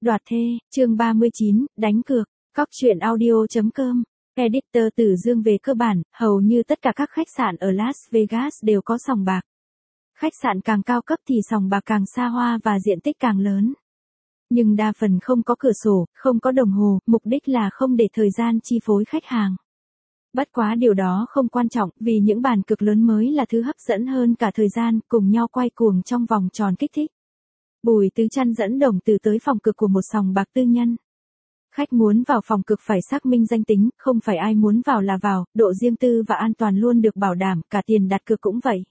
Đoạt thê, chương 39, đánh cược, cóc truyện audio.com. Editor Tử Dương. Về cơ bản, hầu như tất cả các khách sạn ở Las Vegas đều có sòng bạc. Khách sạn càng cao cấp thì sòng bạc càng xa hoa và diện tích càng lớn. Nhưng đa phần không có cửa sổ, không có đồng hồ, mục đích là không để thời gian chi phối khách hàng. Bất quá điều đó không quan trọng, vì những bàn cược lớn mới là thứ hấp dẫn hơn cả thời gian, cùng nhau quay cuồng trong vòng tròn kích thích. Bùi Tứ Chăn dẫn Đồng Từ tới phòng cược của một sòng bạc tư nhân. Khách muốn vào phòng cược phải xác minh danh tính, không phải ai muốn vào là vào, độ riêng tư và an toàn luôn được bảo đảm, cả tiền đặt cược cũng vậy.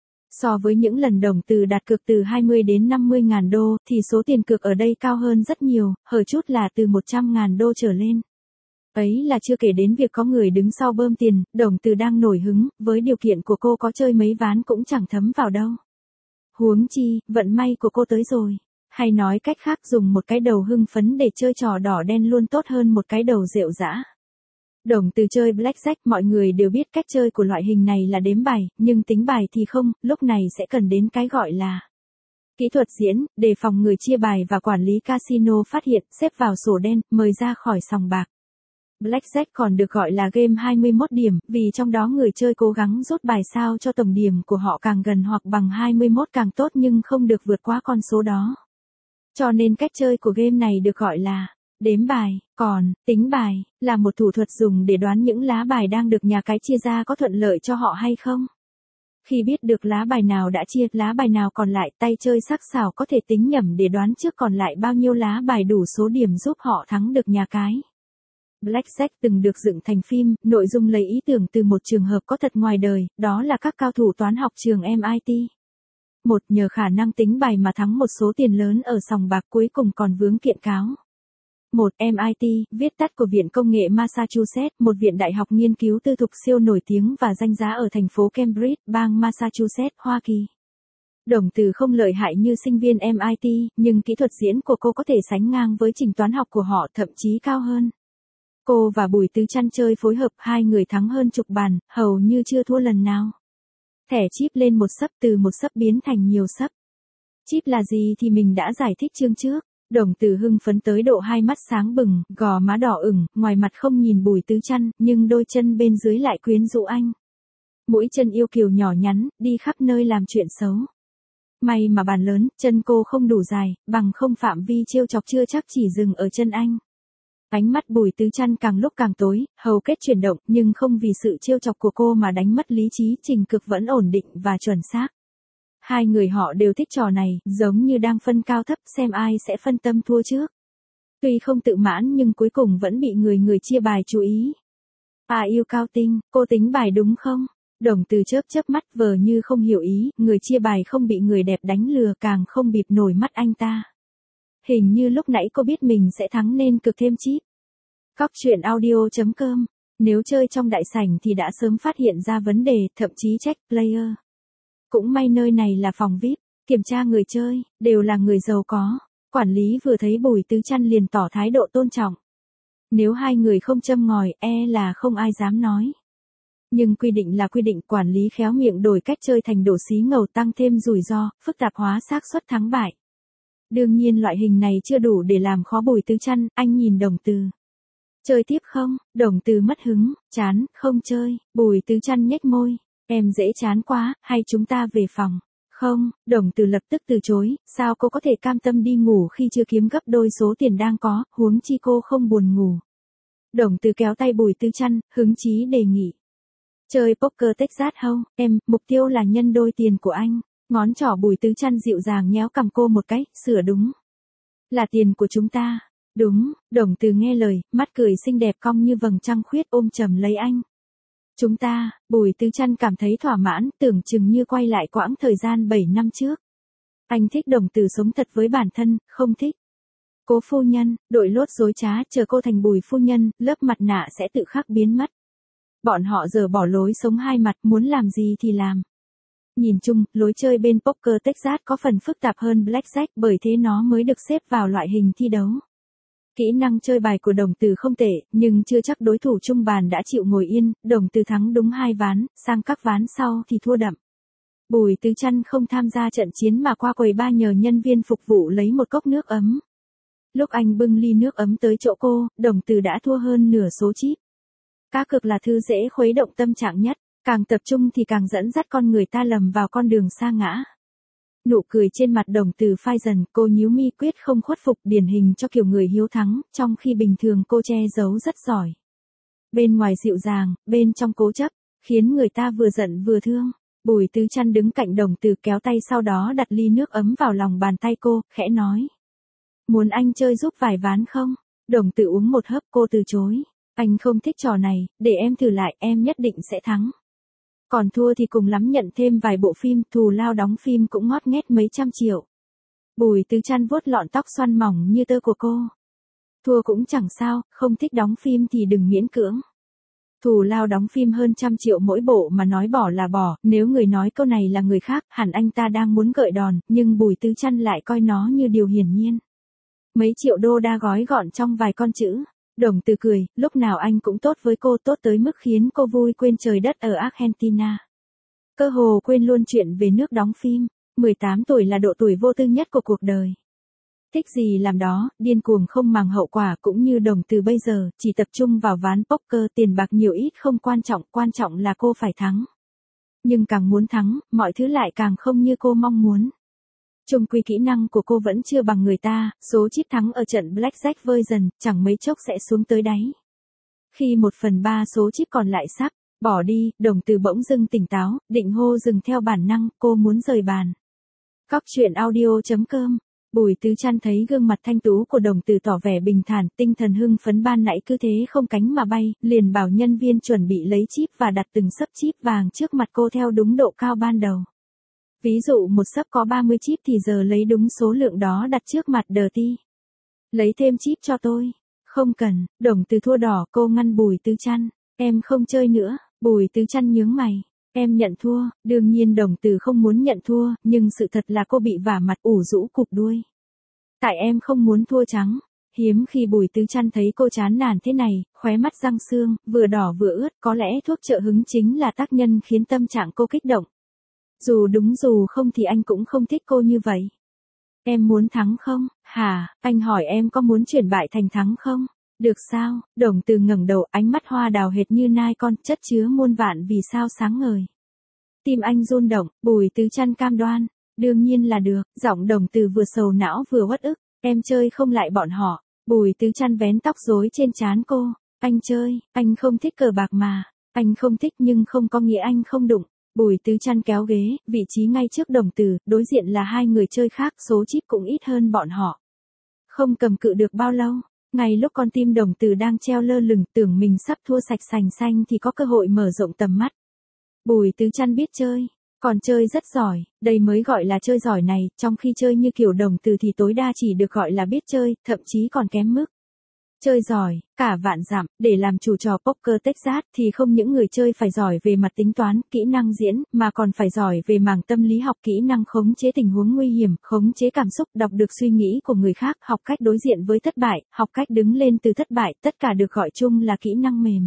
So với những lần Đồng Từ đặt cược từ 20 đến 50 ngàn đô, thì số tiền cược ở đây cao hơn rất nhiều, hở chút là từ 100 ngàn đô trở lên. Ấy là chưa kể đến việc có người đứng sau bơm tiền. Đồng Từ đang nổi hứng, với điều kiện của cô có chơi mấy ván cũng chẳng thấm vào đâu. Huống chi, vận may của cô tới rồi. Hay nói cách khác, dùng một cái đầu hưng phấn để chơi trò đỏ đen luôn tốt hơn một cái đầu rệu rã. Đồng Từ chơi blackjack, mọi người đều biết cách chơi của loại hình này là đếm bài, nhưng tính bài thì không, lúc này sẽ cần đến cái gọi là kỹ thuật diễn, để phòng người chia bài và quản lý casino phát hiện, xếp vào sổ đen, mời ra khỏi sòng bạc. Blackjack còn được gọi là game 21 điểm, vì trong đó người chơi cố gắng rút bài sao cho tổng điểm của họ càng gần hoặc bằng 21 càng tốt, nhưng không được vượt quá con số đó. Cho nên cách chơi của game này được gọi là đếm bài. Còn tính bài là một thủ thuật dùng để đoán những lá bài đang được nhà cái chia ra có thuận lợi cho họ hay không. Khi biết được lá bài nào đã chia, lá bài nào còn lại, tay chơi sắc sảo có thể tính nhẩm để đoán trước còn lại bao nhiêu lá bài đủ số điểm giúp họ thắng được nhà cái. Blackjack từng được dựng thành phim, nội dung lấy ý tưởng từ một trường hợp có thật ngoài đời, đó là các cao thủ toán học trường MIT. Một nhờ khả năng tính bài mà thắng một số tiền lớn ở sòng bạc, cuối cùng còn vướng kiện cáo. Một MIT, viết tắt của Viện Công nghệ Massachusetts, một viện đại học nghiên cứu tư thục siêu nổi tiếng và danh giá ở thành phố Cambridge, bang Massachusetts, Hoa Kỳ. Đồng Từ không lợi hại như sinh viên MIT, nhưng kỹ thuật diễn của cô có thể sánh ngang với trình toán học của họ, thậm chí cao hơn. Cô và Bùi Tứ Chăn chơi phối hợp, hai người thắng hơn chục bàn, hầu như chưa thua lần nào. Thẻ chip lên một sấp, từ một sấp biến thành nhiều sấp. Chip là gì thì mình đã giải thích chương trước. Đồng Từ hưng phấn tới độ hai mắt sáng bừng, gò má đỏ ửng, ngoài mặt không nhìn Bùi Tứ Chăn, nhưng đôi chân bên dưới lại quyến rũ anh. Mũi chân yêu kiều nhỏ nhắn, đi khắp nơi làm chuyện xấu. May mà bàn lớn, chân cô không đủ dài, bằng không phạm vi trêu chọc chưa chắc chỉ dừng ở chân anh. Ánh mắt Bùi Tứ Chăn càng lúc càng tối, hầu kết chuyển động, nhưng không vì sự trêu chọc của cô mà đánh mất lý trí, trình cực vẫn ổn định và chuẩn xác. Hai người họ đều thích trò này, giống như đang phân cao thấp, xem ai sẽ phân tâm thua trước. Tuy không tự mãn nhưng cuối cùng vẫn bị người chia bài chú ý. À yêu cao tinh, cô tính bài đúng không? Đồng Từ chớp chớp mắt vờ như không hiểu ý, người chia bài không bị người đẹp đánh lừa, càng không bịp nổi mắt anh ta. Hình như lúc nãy cô biết mình sẽ thắng nên cực thêm chip. Cóc truyện audio.com. Nếu chơi trong đại sảnh thì đã sớm phát hiện ra vấn đề, thậm chí check player. Cũng may nơi này là phòng VIP, kiểm tra người chơi, đều là người giàu có. Quản lý vừa thấy Bùi Tứ Chăn liền tỏ thái độ tôn trọng. Nếu hai người không châm ngòi, là không ai dám nói. Nhưng quy định là quy định, quản lý khéo miệng đổi cách chơi thành đổ xí ngầu, tăng thêm rủi ro, phức tạp hóa xác suất thắng bại. Đương nhiên loại hình này chưa đủ để làm khó Bùi Tứ Chăn, anh nhìn Đồng Từ. Chơi tiếp không? Đồng Từ mất hứng, chán, không chơi. Bùi Tứ Chăn nhếch môi, em dễ chán quá, hay chúng ta về phòng? Không, Đồng Từ lập tức từ chối, sao cô có thể cam tâm đi ngủ khi chưa kiếm gấp đôi số tiền đang có, huống chi cô không buồn ngủ. Đồng Từ kéo tay Bùi Tứ Chăn, hứng chí đề nghị. Chơi poker Texas không? Em, mục tiêu là nhân đôi tiền của anh. Ngón trỏ Bùi Tứ Chăn dịu dàng nhéo cằm cô một cái, sửa đúng. Là tiền của chúng ta. Đúng, Đồng Từ nghe lời, mắt cười xinh đẹp cong như vầng trăng khuyết, ôm chầm lấy anh. Chúng ta, Bùi Tứ Chăn cảm thấy thỏa mãn, tưởng chừng như quay lại quãng thời gian 7 năm trước. Anh thích Đồng Từ sống thật với bản thân, không thích Cố phu nhân, đội lốt dối trá, chờ cô thành Bùi phu nhân, lớp mặt nạ sẽ tự khắc biến mất. Bọn họ giờ bỏ lối sống hai mặt, muốn làm gì thì làm. Nhìn chung, lối chơi bên poker Texas có phần phức tạp hơn blackjack, bởi thế nó mới được xếp vào loại hình thi đấu. Kỹ năng chơi bài của Đồng Từ không tệ, nhưng chưa chắc đối thủ chung bàn đã chịu ngồi yên. Đồng Từ thắng đúng 2 ván, sang các ván sau thì thua đậm. Bùi Tứ Chăn không tham gia trận chiến mà qua quầy ba nhờ nhân viên phục vụ lấy một cốc nước ấm. Lúc anh bưng ly nước ấm tới chỗ cô, Đồng Từ đã thua hơn nửa số chip. Cá cược là thứ dễ khuấy động tâm trạng nhất, càng tập trung thì càng dẫn dắt con người ta lầm vào con đường sa ngã. Nụ cười trên mặt Đồng Từ phai dần, cô nhíu mi quyết không khuất phục, điển hình cho kiểu người hiếu thắng, trong khi bình thường cô che giấu rất giỏi. Bên ngoài dịu dàng, bên trong cố chấp, khiến người ta vừa giận vừa thương. Bùi Tứ Chăn đứng cạnh Đồng Từ kéo tay sau đó đặt ly nước ấm vào lòng bàn tay cô, khẽ nói. Muốn anh chơi giúp vài ván không? Đồng Từ uống một hớp, cô từ chối. Anh không thích trò này, để em thử lại, em nhất định sẽ thắng. Còn thua thì cùng lắm nhận thêm vài bộ phim, thù lao đóng phim cũng ngót nghét mấy trăm triệu. Bùi Tứ Chăn vuốt lọn tóc xoăn mỏng như tơ của cô. Thua cũng chẳng sao, không thích đóng phim thì đừng miễn cưỡng. Thù lao đóng phim hơn 100 triệu mỗi bộ mà nói bỏ là bỏ, nếu người nói câu này là người khác, hẳn anh ta đang muốn gợi đòn, nhưng Bùi Tứ Chăn lại coi nó như điều hiển nhiên. Mấy triệu đô đa gói gọn trong vài con chữ. Đồng Từ cười, lúc nào anh cũng tốt với cô, tốt tới mức khiến cô vui quên trời đất ở Argentina. Cơ hồ quên luôn chuyện về nước đóng phim. 18 tuổi là độ tuổi vô tư nhất của cuộc đời. Thích gì làm đó, điên cuồng không màng hậu quả, cũng như Đồng Từ bây giờ, chỉ tập trung vào ván poker, tiền bạc nhiều ít không quan trọng là cô phải thắng. Nhưng càng muốn thắng, mọi thứ lại càng không như cô mong muốn. Chung quy kỹ năng của cô vẫn chưa bằng người ta, số chip thắng ở trận Blackjack version, chẳng mấy chốc sẽ xuống tới đáy. Khi 1/3 số chip còn lại sắp bỏ đi, Đồng Từ bỗng dưng tỉnh táo, định hô dừng theo bản năng, cô muốn rời bàn. Cóc truyện audio.com. Bùi Tứ Chăn thấy gương mặt thanh tú của Đồng Từ tỏ vẻ bình thản, tinh thần hưng phấn ban nãy cứ thế không cánh mà bay, liền bảo nhân viên chuẩn bị lấy chip và đặt từng xấp chip vàng trước mặt cô theo đúng độ cao ban đầu. Ví dụ một xấp có 30 chip thì giờ lấy đúng số lượng đó đặt trước mặt Dirty. Lấy thêm chip cho tôi. Không cần, Đồng Từ thua đỏ, cô ngăn Bùi Tứ Chăn. Em không chơi nữa. Bùi Tứ Chăn nhướng mày. Em nhận thua. Đương nhiên Đồng Từ không muốn nhận thua, nhưng sự thật là cô bị vả mặt, ủ rũ cụp đuôi. Tại em không muốn thua trắng. Hiếm khi Bùi Tứ Chăn thấy cô chán nản thế này, khóe mắt răng sương, vừa đỏ vừa ướt, có lẽ thuốc trợ hứng chính là tác nhân khiến tâm trạng cô kích động. Dù đúng dù không thì anh cũng không thích cô như vậy. Em muốn thắng không? Hả, anh hỏi em có muốn chuyển bại thành thắng không? Được sao? Đồng Từ ngẩng đầu, ánh mắt hoa đào hệt như nai con, chất chứa muôn vạn vì sao sáng ngời. Tim anh run động, Bùi Tứ Chăn cam đoan. Đương nhiên là được, giọng Đồng Từ vừa sầu não vừa uất ức. Em chơi không lại bọn họ. Bùi Tứ Chăn vén tóc rối trên trán cô. Anh chơi, anh không thích cờ bạc mà. Anh không thích nhưng không có nghĩa anh không đụng. Bùi Tứ Chăn kéo ghế, vị trí ngay trước Đồng Từ, đối diện là hai người chơi khác, số chip cũng ít hơn bọn họ. Không cầm cự được bao lâu, ngay lúc con tim Đồng Từ đang treo lơ lửng, tưởng mình sắp thua sạch sành xanh thì có cơ hội mở rộng tầm mắt. Bùi Tứ Chăn biết chơi, còn chơi rất giỏi, đây mới gọi là chơi giỏi này, trong khi chơi như kiểu Đồng Từ thì tối đa chỉ được gọi là biết chơi, thậm chí còn kém mức. Chơi giỏi, cả vạn dặm, để làm chủ trò poker Texas thì không những người chơi phải giỏi về mặt tính toán, kỹ năng diễn, mà còn phải giỏi về mảng tâm lý học, kỹ năng khống chế tình huống nguy hiểm, khống chế cảm xúc, đọc được suy nghĩ của người khác, học cách đối diện với thất bại, học cách đứng lên từ thất bại, tất cả được gọi chung là kỹ năng mềm.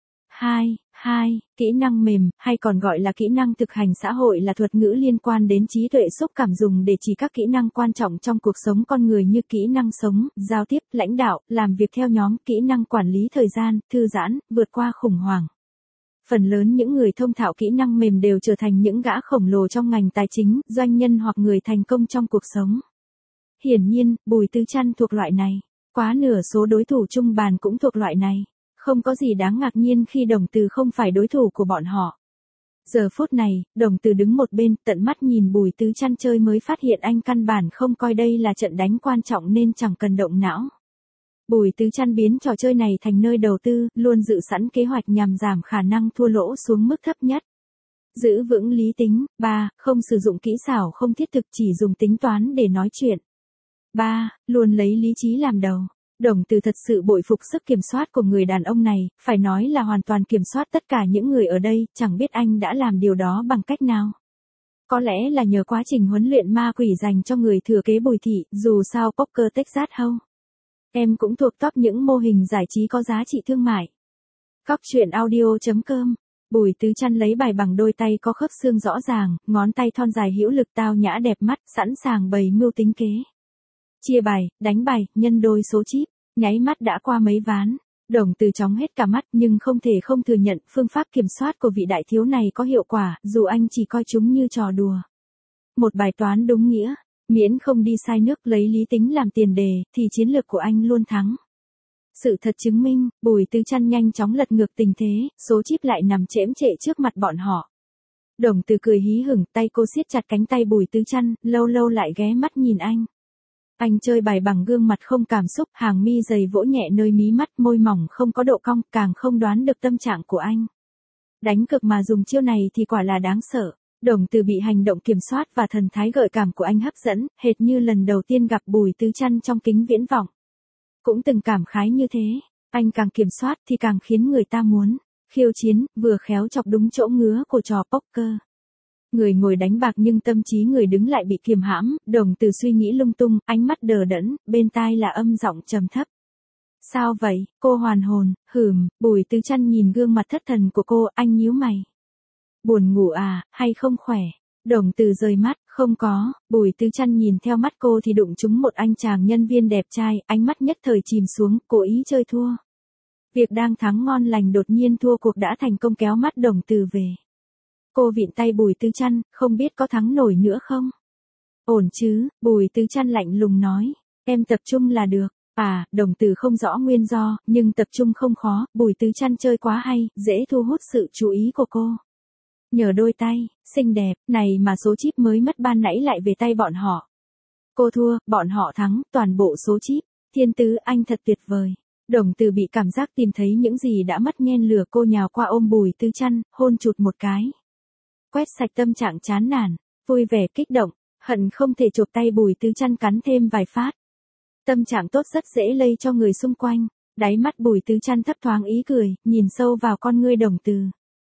2. Kỹ năng mềm, hay còn gọi là kỹ năng thực hành xã hội là thuật ngữ liên quan đến trí tuệ xúc cảm dùng để chỉ các kỹ năng quan trọng trong cuộc sống con người như kỹ năng sống, giao tiếp, lãnh đạo, làm việc theo nhóm, kỹ năng quản lý thời gian, thư giãn, vượt qua khủng hoảng. Phần lớn những người thông thạo kỹ năng mềm đều trở thành những gã khổng lồ trong ngành tài chính, doanh nhân hoặc người thành công trong cuộc sống. Hiển nhiên, Bùi Tứ Chăn thuộc loại này. Quá nửa số đối thủ chung bàn cũng thuộc loại này. Không có gì đáng ngạc nhiên khi Đồng Từ không phải đối thủ của bọn họ. Giờ phút này, Đồng Từ đứng một bên, tận mắt nhìn Bùi Tứ Chăn chơi mới phát hiện anh căn bản không coi đây là trận đánh quan trọng nên chẳng cần động não. Bùi Tứ Chăn biến trò chơi này thành nơi đầu tư, luôn dự sẵn kế hoạch nhằm giảm khả năng thua lỗ xuống mức thấp nhất. Giữ vững lý tính. 3. Không sử dụng kỹ xảo không thiết thực, chỉ dùng tính toán để nói chuyện. 3. Luôn lấy lý trí làm đầu. Đồng Từ thật sự bội phục sức kiểm soát của người đàn ông này, phải nói là hoàn toàn kiểm soát tất cả những người ở đây, chẳng biết anh đã làm điều đó bằng cách nào. Có lẽ là nhờ quá trình huấn luyện ma quỷ dành cho người thừa kế Bùi thị, dù sao Poker Texas Hold'em. Em cũng thuộc top những mô hình giải trí có giá trị thương mại. Cóc truyện audio.com. Bùi Tứ Chăn lấy bài bằng đôi tay có khớp xương rõ ràng, ngón tay thon dài hữu lực tao nhã đẹp mắt, sẵn sàng bày mưu tính kế. Chia bài, đánh bài, nhân đôi số chip, nháy mắt đã qua mấy ván. Đồng Từ chóng hết cả mắt nhưng không thể không thừa nhận phương pháp kiểm soát của vị đại thiếu này có hiệu quả, dù anh chỉ coi chúng như trò đùa. Một bài toán đúng nghĩa, miễn không đi sai nước lấy lý tính làm tiền đề, thì chiến lược của anh luôn thắng. Sự thật chứng minh, Bùi Tứ Trăn nhanh chóng lật ngược tình thế, số chip lại nằm chễm chệ trước mặt bọn họ. Đồng Từ cười hí hửng, tay cô siết chặt cánh tay Bùi Tứ Trăn, lâu lâu lại ghé mắt nhìn anh. Anh chơi bài bằng gương mặt không cảm xúc, hàng mi dày vỗ nhẹ nơi mí mắt, môi mỏng không có độ cong, càng không đoán được tâm trạng của anh. Đánh cược mà dùng chiêu này thì quả là đáng sợ. Đồng Từ bị hành động kiểm soát và thần thái gợi cảm của anh hấp dẫn, hệt như lần đầu tiên gặp Bùi Tứ Trăn trong kính viễn vọng. Cũng từng cảm khái như thế, anh càng kiểm soát thì càng khiến người ta muốn khiêu chiến, vừa khéo chọc đúng chỗ ngứa của trò poker. Người ngồi đánh bạc nhưng tâm trí người đứng lại bị kiềm hãm, Đồng Từ suy nghĩ lung tung, ánh mắt đờ đẫn, bên tai là âm giọng trầm thấp. Sao vậy, cô hoàn hồn, Bùi Tứ Trăn nhìn gương mặt thất thần của cô, anh nhíu mày. Buồn ngủ à, hay không khỏe? Đồng Từ rời mắt, không có, Bùi Tứ Trăn nhìn theo mắt cô thì đụng trúng một anh chàng nhân viên đẹp trai, ánh mắt nhất thời chìm xuống, cố ý chơi thua. Việc đang thắng ngon lành đột nhiên thua cuộc đã thành công kéo mắt Đồng Từ về. Cô vịn tay Bùi Tứ Trăn, không biết có thắng nổi nữa không? Ổn chứ, Bùi Tứ Trăn lạnh lùng nói, em tập trung là được. À, Đồng Từ không rõ nguyên do, nhưng tập trung không khó, Bùi Tứ Trăn chơi quá hay, dễ thu hút sự chú ý của cô. Nhờ đôi tay, xinh đẹp, này mà số chip mới mất ban nãy lại về tay bọn họ. Cô thua, bọn họ thắng, toàn bộ số chip. Thiên Tứ anh thật tuyệt vời. Đồng Từ bị cảm giác tìm thấy những gì đã mất nhen lửa, cô nhào qua ôm Bùi Tứ Trăn, hôn chụt một cái. Quét sạch tâm trạng chán nản, vui vẻ kích động, hận không thể chộp tay Bùi Tứ Trăn cắn thêm vài phát. Tâm trạng tốt rất dễ lây cho người xung quanh. Đáy mắt Bùi Tứ Trăn thấp thoáng ý cười, nhìn sâu vào con ngươi Đồng Từ.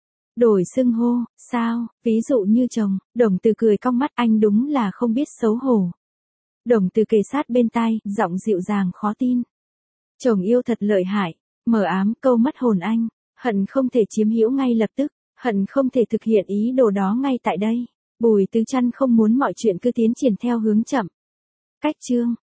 Đổi xưng hô, sao, ví dụ như chồng, Đồng Từ cười cong mắt, anh đúng là không biết xấu hổ. Đồng Từ kề sát bên tai, giọng dịu dàng khó tin. Chồng yêu thật lợi hại, mờ ám câu mất hồn anh, hận không thể chiếm hữu ngay lập tức, hận không thể thực hiện ý đồ đó ngay tại đây. Bùi Tứ Trăn không muốn mọi chuyện cứ tiến triển theo hướng chậm. Cách chương